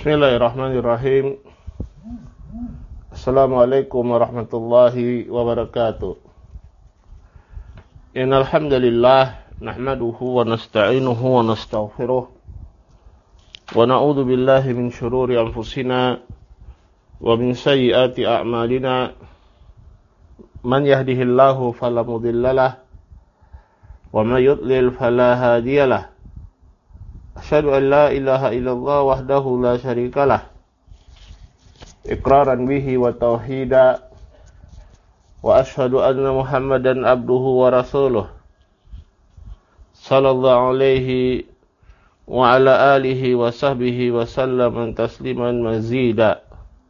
Bismillahirrahmanirrahim. Assalamualaikum warahmatullahi wabarakatuh. Innal hamdalillah nahmaduhu wa nasta'inuhu wa nastaghfiruh wa na'udzu billahi min shururi anfusina wa min sayyiati a'malina. Man yahdihillahu fala mudhillalah wa may yudlil fala hadiyalah. Asyhadu an la ilaha illallah wahdahu la syarikalah iqraran bihi wa tauhida wa asyhadu anna Muhammadan abduhu wa rasuluh sallallahu alaihi wa ala alihi wa sahbihi wa sallam tasliman mazida.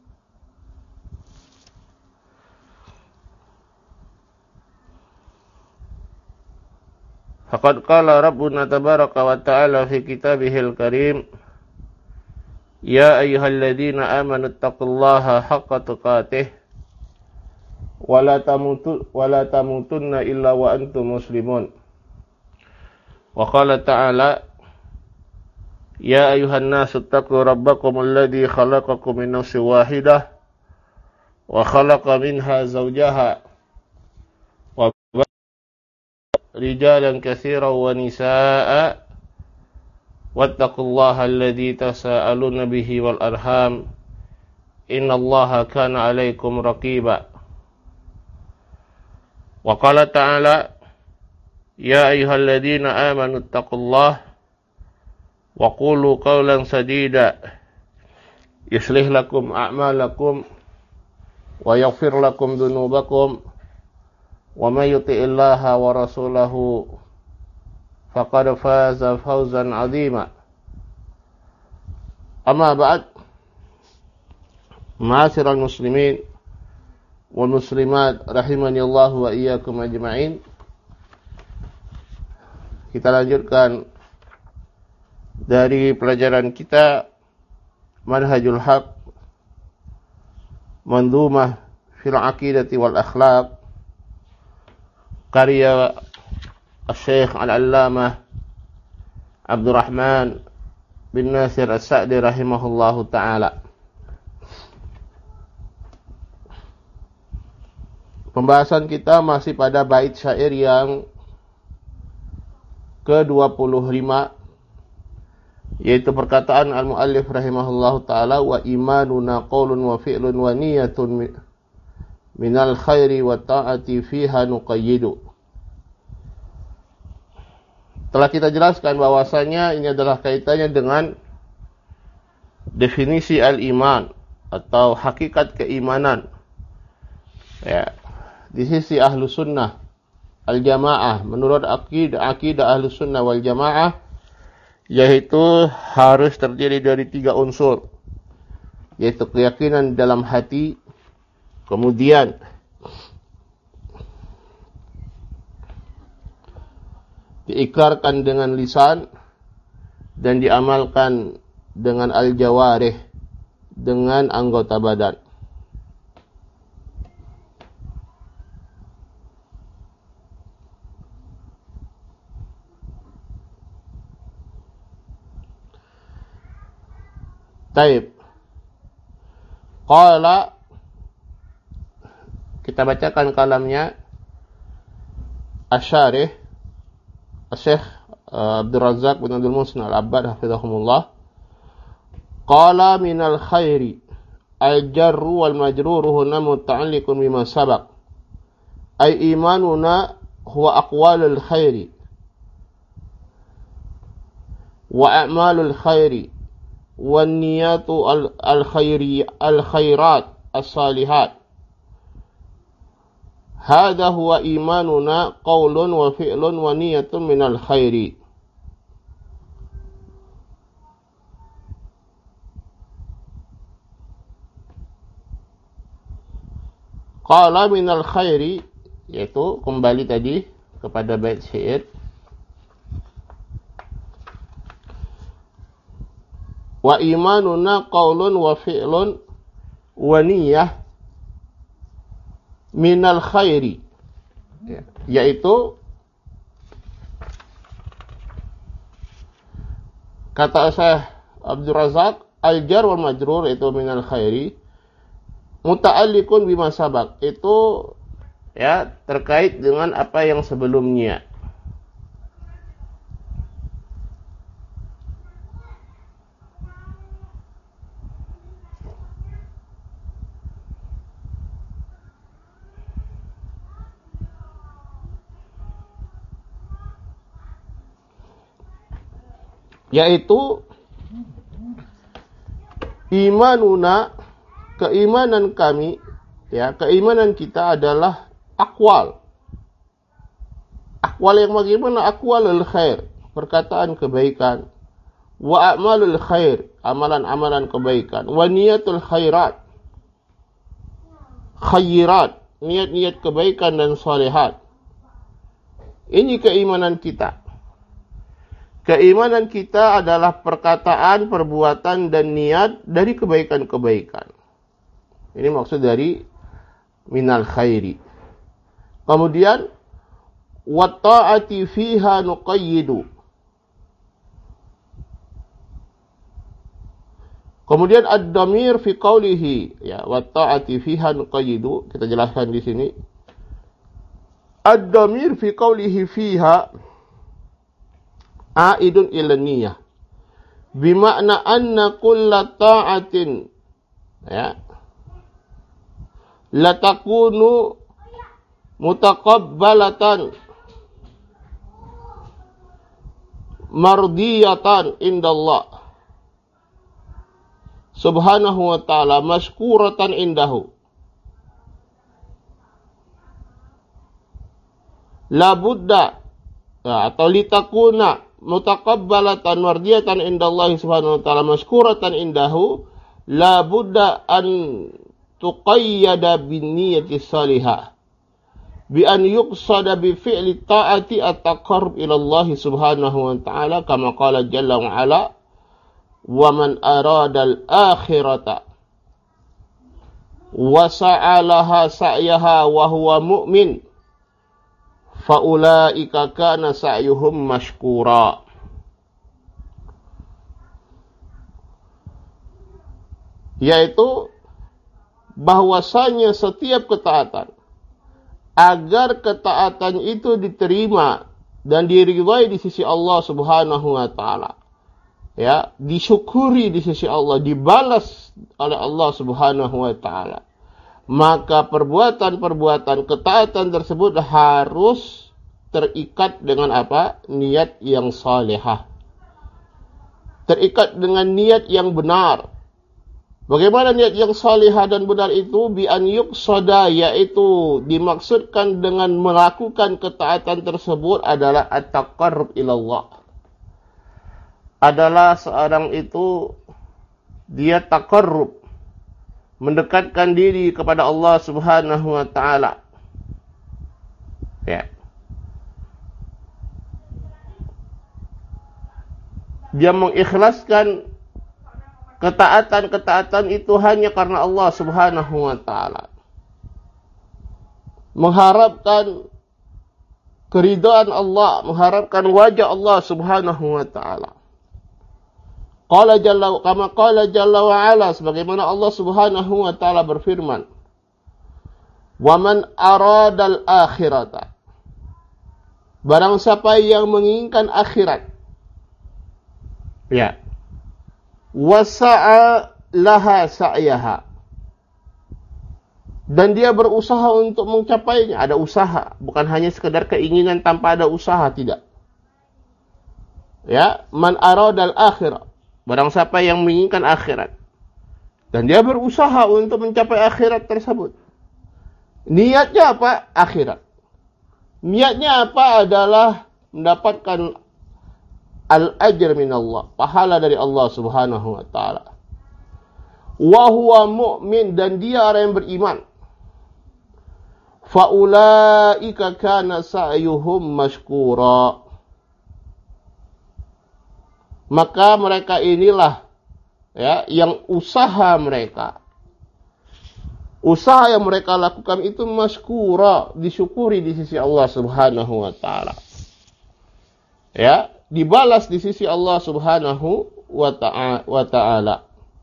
Faqad qala Rabbuna tabaraka wa ta'ala fi kitabihil karim, ya ayyuhalladzina amanu taqullaha haqqa tuqatih wa la tamutunna illa wa antum muslimun. Wa qala ta'ala, ya ayyuhan nasu taqu rabbakum alladzi khalaqakum min nafsin wahidah wa khalaqa minha zawjaha rijalan katsiran wa nisaa'a wattaqullaha alladzi tasaaluna bihi wal arham innallaha kana 'alaikum raqiba. Wa qala ta'ala, ya ayyuhalladzina amanu taqullaha wa qulu qawlan sadida yuslih lakum a'malakum wa yaghfir lakum dhunubakum wa may yuti'illaha wa rasulahu faqad faza fawzan 'azima. Amma ba'd, ma'asyiral muslimin wal muslimat rahimanillahu wa iyyakum ajma'in. Kita lanjutkan dari pelajaran kita Manhajul Haq Mandhumah fil Aqidati wal Akhlaq, karya Syekh Al-Allamah Abdurrahman bin Nasir As-Sa'di rahimahullahu ta'ala. Pembahasan kita masih pada bait syair yang ke-25, yaitu perkataan al-muallif rahimahullahu ta'ala, wa imanuna qaulun wa fi'lun wa niyatun minal khairi wa ta'ati fiha nuqayyidu. Telah kita jelaskan bahwasanya ini adalah kaitannya dengan definisi al-iman atau hakikat keimanan. Ya, di sisi ahlu sunnah al-jamaah, menurut akidah ahlu sunnah wal jamaah, yaitu harus terdiri dari 3 unsur, yaitu keyakinan dalam hati, kemudian diikrarkan dengan lisan dan diamalkan dengan al-jawarih, dengan anggota badan. Taib. Qala, kita bacakan kalamnya Asy-Syarih Syekh Abdul Razzaq bin Abdul Muhsin Al-Abbad hafizahumullah. Qala minal khairi al-jarru wal majruru huna muta'alliqun bima sabaq, ay imanuna huwa aqwalul khairi wa a'malul khairi wan niyatu al-khairat as-salihat. Hadha huwa imanuna qaulun wa fi'lun wa niyatun minal khairi. Qala minal khairi, yaitu kembali tadi kepada bait syair. Wa imanuna qaulun wa fi'lun wa niyah minal khairi, yaitu kata Syekh Abdul Razak, al-jar wal majrur itu minal khairi muta'alliqun bima sabaq, itu ya terkait dengan apa yang sebelumnya. Yaitu imanuna, keimanan kami, ya, keimanan kita adalah akwal. Akwal yang bagaimana? Akwalul khair, perkataan kebaikan. Wa a'malul khair, amalan-amalan kebaikan. Wa niyatul khairat, khairat, niat-niat kebaikan dan salihat. Ini keimanan kita. Keimanan kita adalah perkataan, perbuatan, dan niat dari kebaikan-kebaikan. Ini maksud dari minal khairi. Kemudian, wa ta'ati fiha nuqayyidu. Kemudian ad-damir fi qawlihi, ya, wa ta'ati fiha nuqayyidu, kita jelaskan di sini. Ad-damir fi qawlihi fiha aidun ila niyah, bimakna anna kulla ta'atin, ya, la takunu mutaqabbalatan mardiyatan indallah subhanahu wa ta'ala mashkuratan indahu, la budda, ya, atau litakuna mutaqabbalatan mardiyatan indallahi subhanahu wa ta'ala mashkuratan indahu, la budda an tuqayyada bin niyati salihah bi an yuqsada bi fi'li ta'ati at-taqarrub ila Allah subhanahu wa ta'ala kama qala jalla wa ala wa man arada al-akhirata wa sa'alaha sa'yaha wa huwa mu'min faulaika kana sa'yuhum mashkura. Yaitu bahwasanya setiap ketaatan, agar ketaatan itu diterima dan diridhai di sisi Allah Subhanahu wa taala, ya, disyukuri di sisi Allah, dibalas oleh Allah Subhanahu wa taala, maka perbuatan-perbuatan ketaatan tersebut harus terikat dengan apa? Niat yang salihah. Terikat dengan niat yang benar. Bagaimana niat yang salihah dan benar itu? Bi an yuqsada, yaitu dimaksudkan dengan melakukan ketaatan tersebut adalah at-taqarrub ilallah. Adalah seorang itu dia taqarrub, mendekatkan diri kepada Allah Subhanahu wa taala. Ya. Dia mengikhlaskan ketaatan-ketaatan itu hanya karena Allah Subhanahu wa taala. Mengharapkan keridhaan Allah, mengharapkan wajah Allah Subhanahu wa taala. Qala jalla kama qala jalla wa ala, sebagaimana Allah Subhanahu wa taala berfirman, "Wa man aradal akhirata." Barang siapa yang menginginkan akhirat, ya, wasa'a laha sa'yaha, dan dia berusaha untuk mencapainya. Ada usaha, bukan hanya sekedar keinginan tanpa ada usaha, tidak. Ya, man aradal akhirah, barang siapa yang menginginkan akhirat dan dia berusaha untuk mencapai akhirat tersebut. Niatnya apa? Akhirat. Niatnya apa? Adalah mendapatkan al-ajr minallah, pahala dari Allah Subhanahu wa taala. Wa huwa mu'min, dan dia orang yang beriman. Fa ulaika kana sa'yuhum mashkura. Maka mereka inilah, ya, yang usaha yang mereka lakukan itu mashkura, disyukuri di sisi Allah Subhanahu wa taala. Ya, dibalas di sisi Allah Subhanahu wa taala.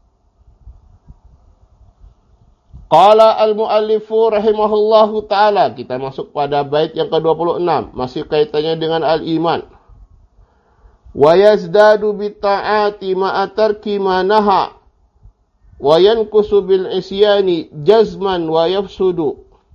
Qala al-muallifu rahimahullahu ta'ala. Kita masuk pada bait yang ke-26. Masih kaitannya dengan al-iman. Wa yazdadu bitta'ati ma'atarki manaha. Wa yankusu bil isyani jazman wa yafsudu.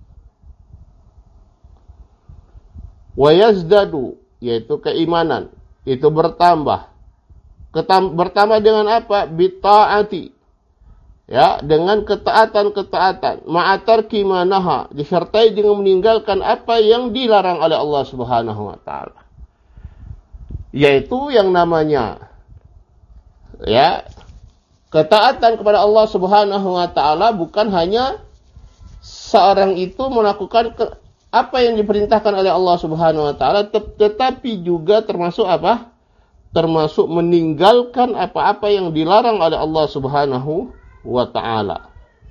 Wa yazdadu, yaitu keimanan. Itu bertambah. Bertambah dengan apa? Bitta'ati. Ya, dengan ketaatan-ketaatan, ma'atarki manaha, disertai dengan meninggalkan apa yang dilarang oleh Allah Subhanahu wa taala. Yaitu yang namanya ya, ketaatan kepada Allah Subhanahu wa taala bukan hanya seorang itu melakukan apa yang diperintahkan oleh Allah Subhanahu wa taala, tetapi juga termasuk apa? Termasuk meninggalkan apa-apa yang dilarang oleh Allah Subhanahu wa ta'ala.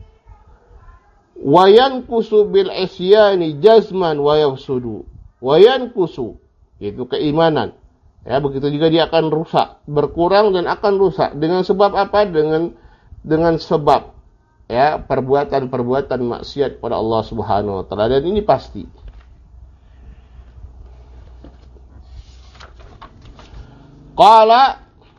Wa yankusu bil isyani jazman wa yafsudu. Wa yankusu, yaitu keimanan. Ya, begitu juga dia akan rusak, berkurang dan akan rusak. Dengan sebab apa? Dengan sebab ya, perbuatan-perbuatan maksiat pada Allah Subhanahu wa taala, dan ini pasti. Qala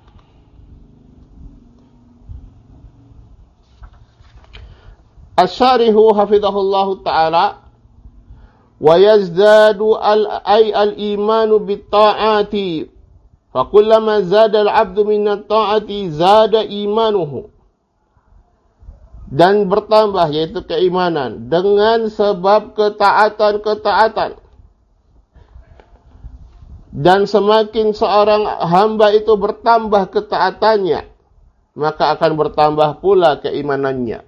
Asyarihu hafidhahullahu ta'ala, wa yazdadu al-imanu bitta'ati, fakullama zada al-abdu minat ta'ati zada imanuhu. Dan bertambah, yaitu keimanan, dengan sebab ketaatan-ketaatan. Dan semakin seorang hamba itu bertambah ketaatannya, maka akan bertambah pula keimanannya.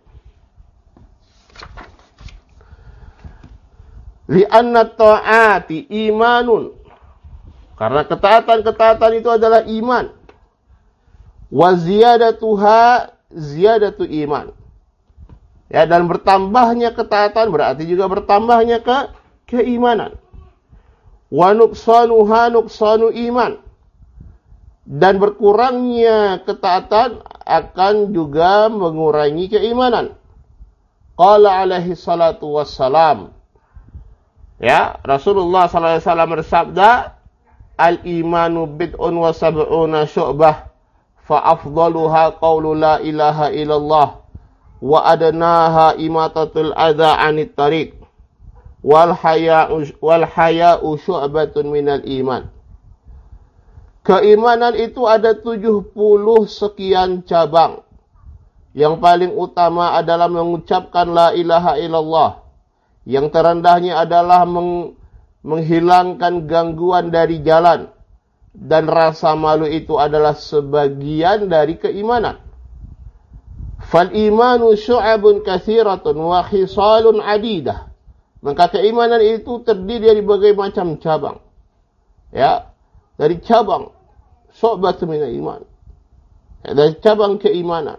Li'anna ta'ati imanun. Karena ketaatan-ketaatan itu adalah iman. Wa ziyadatuha ziyadatu iman. Ya, dan bertambahnya ketaatan berarti juga bertambahnya keimanan. Wa nuqsanuha nuqsanu iman. Dan berkurangnya ketaatan akan juga mengurangi keimanan. Qala alaihi salatu wassalam. Ya, Rasulullah SAW bersabda, al-imanu bid'un wa sab'una syu'bah, fa afdaluha qawlu la ilaha illallah, wa adnaha imatatul adha anit tariq, wal haya'u syu'batun minal iman. Keimanan itu ada 70 sekian cabang. Yang paling utama adalah mengucapkan la ilaha illallah. Yang terendahnya adalah menghilangkan gangguan dari jalan. Dan rasa malu itu adalah sebagian dari keimanan. Fal imanu syu'abun katsiratun wa khisalun adidah. Maka keimanan itu terdiri dari berbagai macam cabang. Ya, dari cabang syu'batun minal iman. Ya, dari cabang keimanan.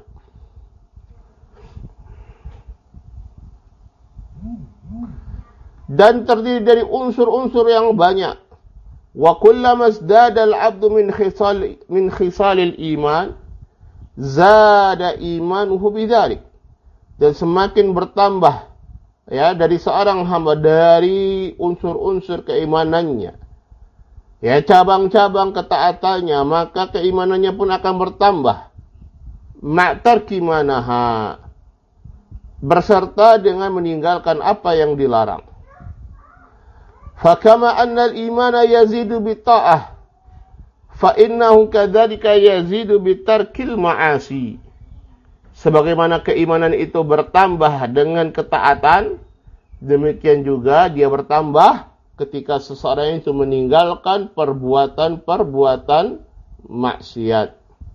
Dan terdiri dari unsur-unsur yang banyak. Wa kullama izdada al-'abdu min khisalil iman, zada imanuhu bidzalik. Dan semakin bertambah ya dari seorang hamba dari unsur-unsur keimanannya, ya cabang-cabang ketaatannya, maka keimanannya pun akan bertambah. Ma'tarki manaha, berserta dengan meninggalkan apa yang dilarang. Fakama annal imana yazidu bitta'ah, fa innahu kadzalika yazidu bitarkil ma'asi. Sebagaimana keimanan itu bertambah dengan ketaatan, demikian juga dia bertambah ketika seseorang itu meninggalkan perbuatan-perbuatan maksiat.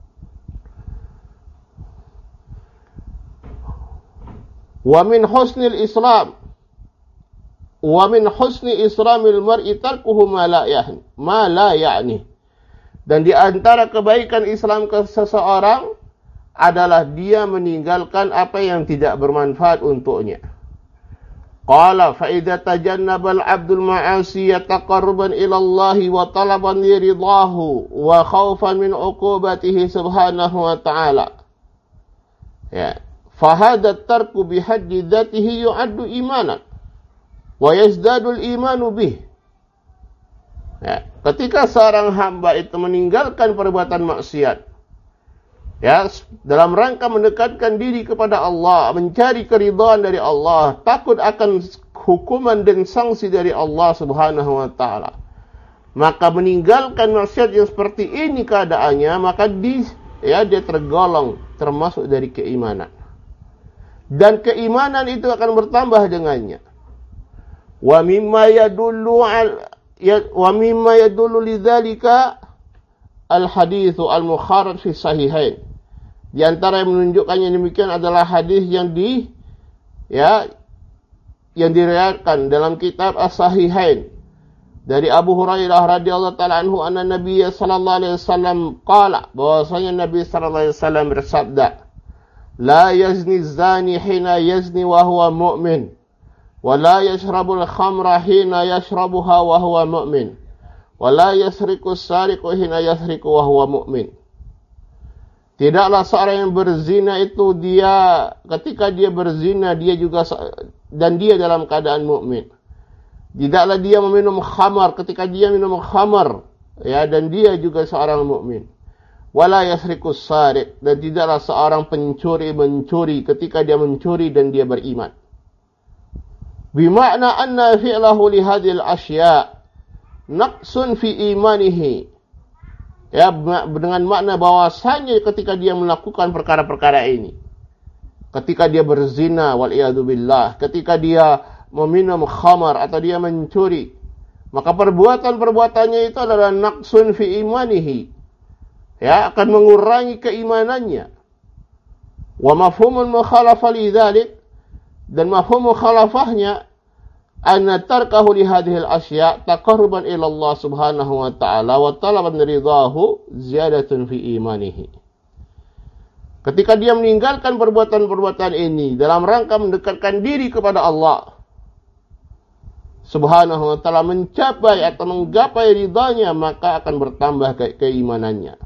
Wa min husnil Islam, wa min husni islamil mar'i tarkuhu ma la ya'ni. Dan di antara kebaikan Islam ke seseorang adalah dia meninggalkan apa yang tidak bermanfaat untuknya. Qala fa idza tajannaba al-'abdul ma'asi taqarruban ila Allah wa talaban li ridahu wa khawfan min 'uqubatihi subhanahu wa ta'ala. Ya, Fahadha tarku bihaddi dhatihi yu'addu imanan wa yazdadul imanu bih. Ya, ketika seorang hamba itu meninggalkan perbuatan maksiat, ya, dalam rangka mendekatkan diri kepada Allah, mencari keridhaan dari Allah, takut akan hukuman dan sanksi dari Allah Subhanahu wa taala, maka meninggalkan maksiat yang seperti ini keadaannya, maka dia tergolong termasuk dari keimanan. Dan keimanan itu akan bertambah dengannya. Wa mimma yadullu lidzalika al-haditsu al-mukharrar fi sahihain. Di antara yang menunjukkannya demikian adalah hadis yang diriwayatkan dalam kitab As-Sahihain dari Abu Hurairah radhiyallahu taala anhu, anna Nabi sallallahu alaihi wasallam qala, bahwasanya Nabi sallallahu alaihi wasallam bersabda, la yazni zani hina yazni wa huwa mu'min, wa la yashrabul khamra hina yashrabuha wa huwa mu'min, wa la yasriqu sariqu hina yasriqu wa huwa mu'min. Tidaklah seorang yang berzina itu ketika dia berzina dia juga dan dia dalam keadaan mukmin. Tidaklah dia meminum khamar ketika dia minum khamar, ya, dan dia juga seorang mukmin. Wala yasriqus sariq, dan tidaklah seorang pencuri mencuri ketika dia mencuri dan dia beriman. Bimakna anna fi'lahu li hadhil asya' naqsun fi imanihi. Ya, dengan makna bahwasanya ketika dia melakukan perkara-perkara ini, ketika dia berzina wal iyadu billah, ketika dia meminum khamar atau dia mencuri, maka perbuatan-perbuatannya itu adalah naqsun fi imanihi, ya, akan mengurangi keimanannya. Wa mafhumul mukhalafa li dzalik, dan mafhum mukhalafahnya anna tarkahu li hadhil asya' taqarruban ila Allah Subhanahu wa ta'ala wa talaban ridahu ziyadatun fi imanihi. Ketika dia meninggalkan perbuatan-perbuatan ini dalam rangka mendekatkan diri kepada Allah Subhanahu wa ta'ala, mencapai atau menggapai ridhanya, maka akan bertambah keimanannya.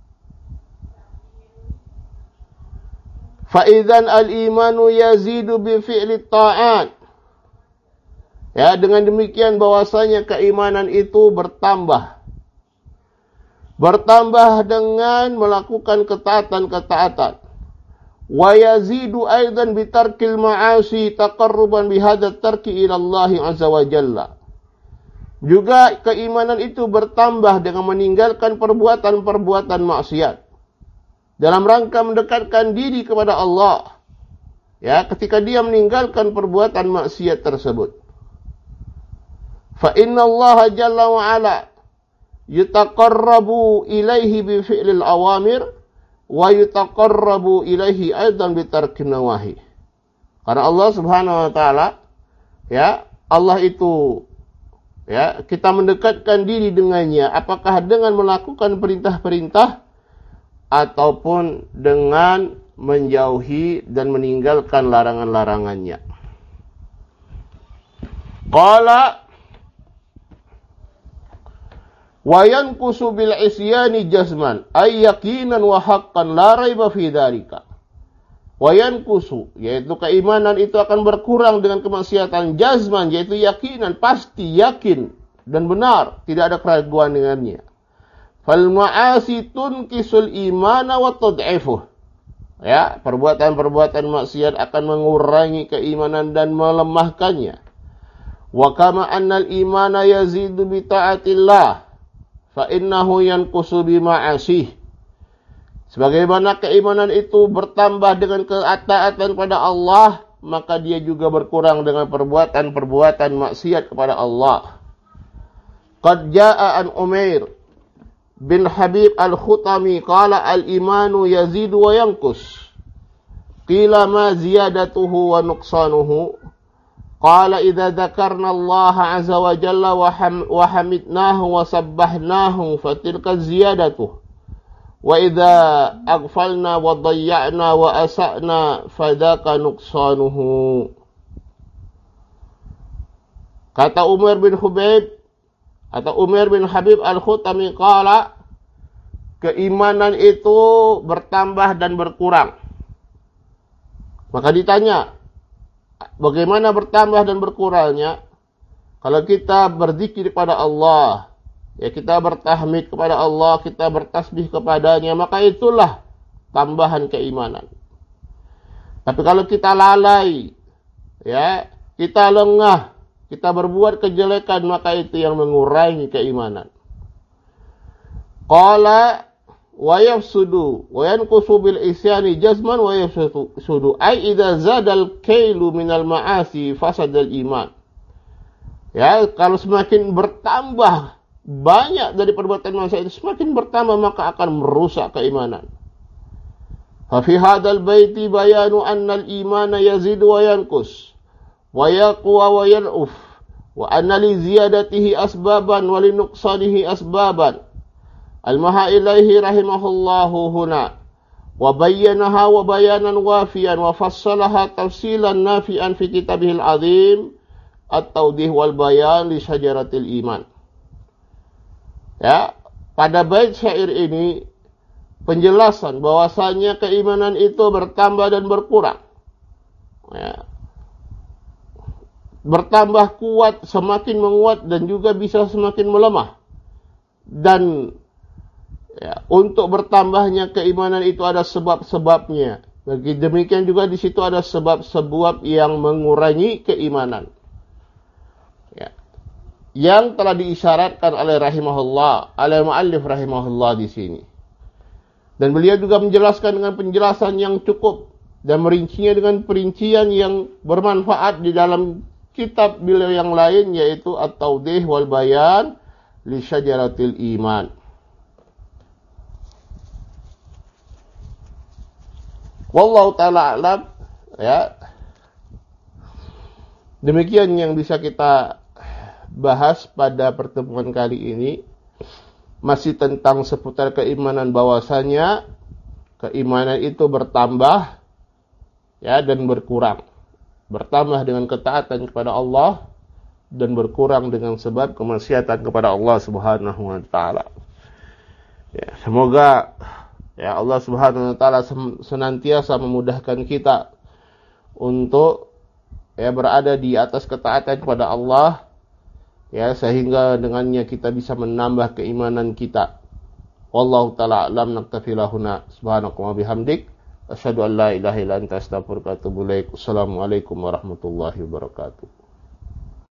Fa idzan al-imanu yazidu bi fi'li ta'at. Ya, dengan demikian bahwasanya keimanan itu bertambah. Bertambah dengan melakukan ketaatan-ketaatan. Wa yazidu aidan bi tarkil ma'asi taqarruban bi hadha tarki ila Allah azza wa jalla. Juga keimanan itu bertambah dengan meninggalkan perbuatan-perbuatan maksiat dalam rangka mendekatkan diri kepada Allah. Ya, ketika dia meninggalkan perbuatan maksiat tersebut. Fa inna Allah jalla wa ala yutaqarrabu ilaihi bi fi'lil awamir wa yutaqarrabu ilaihi aidan bi tarkin nawahi. Karena Allah Subhanahu wa taala, ya, Allah itu, ya, kita mendekatkan diri dengannya apakah dengan melakukan perintah-perintah ataupun dengan menjauhi dan meninggalkan larangan-larangannya. Qala wa yanqusu bil isyani jazman ay yaqinan wa haqqan la raiba fi dzalika. Wa yanqusu, yaitu keimanan itu akan berkurang dengan kemaksiatan, jazman yaitu yakinan, pasti, yakin dan benar, tidak ada keraguan dengannya. Fal ma'asi tunqisul imana wa tud'ifuh. Ya, perbuatan-perbuatan maksiat akan mengurangi keimanan dan melemahkannya. Wa kama annal imana yazidu bi ta'atillah fa innahu yanqusu bi ma'asih. Sebagaimana keimanan itu bertambah dengan ketaatan pada Allah, maka dia juga berkurang dengan perbuatan-perbuatan maksiat kepada Allah. Qad jaa'a an Umair bin Habib al-Khutami qala al-imanu yazidu wa yanqus. Qila ma ziyadatuhu wa nuqsanuhu? Qala idza dzakarna Allah azza wa jalla wa hamidnahu wa sabbahnahu fatilka ziyadatuh. Wa idza aghfalna wa dhayya'na wa asa'na fadzaka nuqsanuhu. Kata Umar bin Habib atau Umar bin Habib al-Khutami qala, keimanan itu bertambah dan berkurang. Maka ditanya, bagaimana bertambah dan berkurangnya? Kalau kita berzikir kepada Allah, ya kita bertahmid kepada Allah, kita bertasbih kepadanya, maka itulah tambahan keimanan. Tapi kalau kita lalai, ya, kita lengah, kita berbuat kejelekan, maka itu yang mengurangi keimanan. Qala wa yafsudu wa yanqusu bil isyani jazman wa yafsudu ay idza zadal kailu minal ma'asi fasadal iman. Ya, kalau semakin bertambah banyak dari perbuatan manusia itu, semakin bertambah maka akan merusak keimanan. Fa fi hadzal baiti bayanu anna al-imana yazidu wa yanqus wa yaqwa wa yan'uf wa anna li ziyadatihi asbaban wa li nuqsanihi asbaban. Al-maha ilaihi rahimahullahu huna wa bayyanaha wa bayanan wafiyan wa fassalaha tafsilan nafi'an fi kitabihil azim at-tawdih wal bayan li syajaratil iman. Ya, pada bait syair ini penjelasan bahwasanya keimanan itu bertambah dan berkurang. Ya. Bertambah kuat, semakin menguat dan juga bisa semakin melemah. Dan ya, untuk bertambahnya keimanan itu ada sebab-sebabnya. Bagi demikian juga di situ ada sebab-sebab yang mengurangi keimanan. Ya. Yang telah diisyaratkan oleh rahimahullah, oleh muallif rahimahullah di sini. Dan beliau juga menjelaskan dengan penjelasan yang cukup dan merincinya dengan perincian yang bermanfaat di dalam kitab beliau yang lain, yaitu At-Tawdih wal Bayan li Syajaratil Iman. Wallahu ta'ala a'lam. Ya. Demikian yang bisa kita bahas pada pertemuan kali ini. Masih tentang seputar keimanan, bahwasanya keimanan itu bertambah ya dan berkurang. Bertambah dengan ketaatan kepada Allah dan berkurang dengan sebab kemaksiatan kepada Allah Subhanahu wa taala. Ya, semoga ya Allah Subhanahu wa taala senantiasa memudahkan kita untuk ya berada di atas ketaatan kepada Allah, ya, sehingga dengannya kita bisa menambah keimanan kita. Wallahu ta'ala a'lam. Naktafi lahuna. Subhanaka wa bihamdik. Asyhadu an la ilaha illa anta astaghfiruka wa atubu ilaik. Assalamualaikum warahmatullahi wabarakatuh.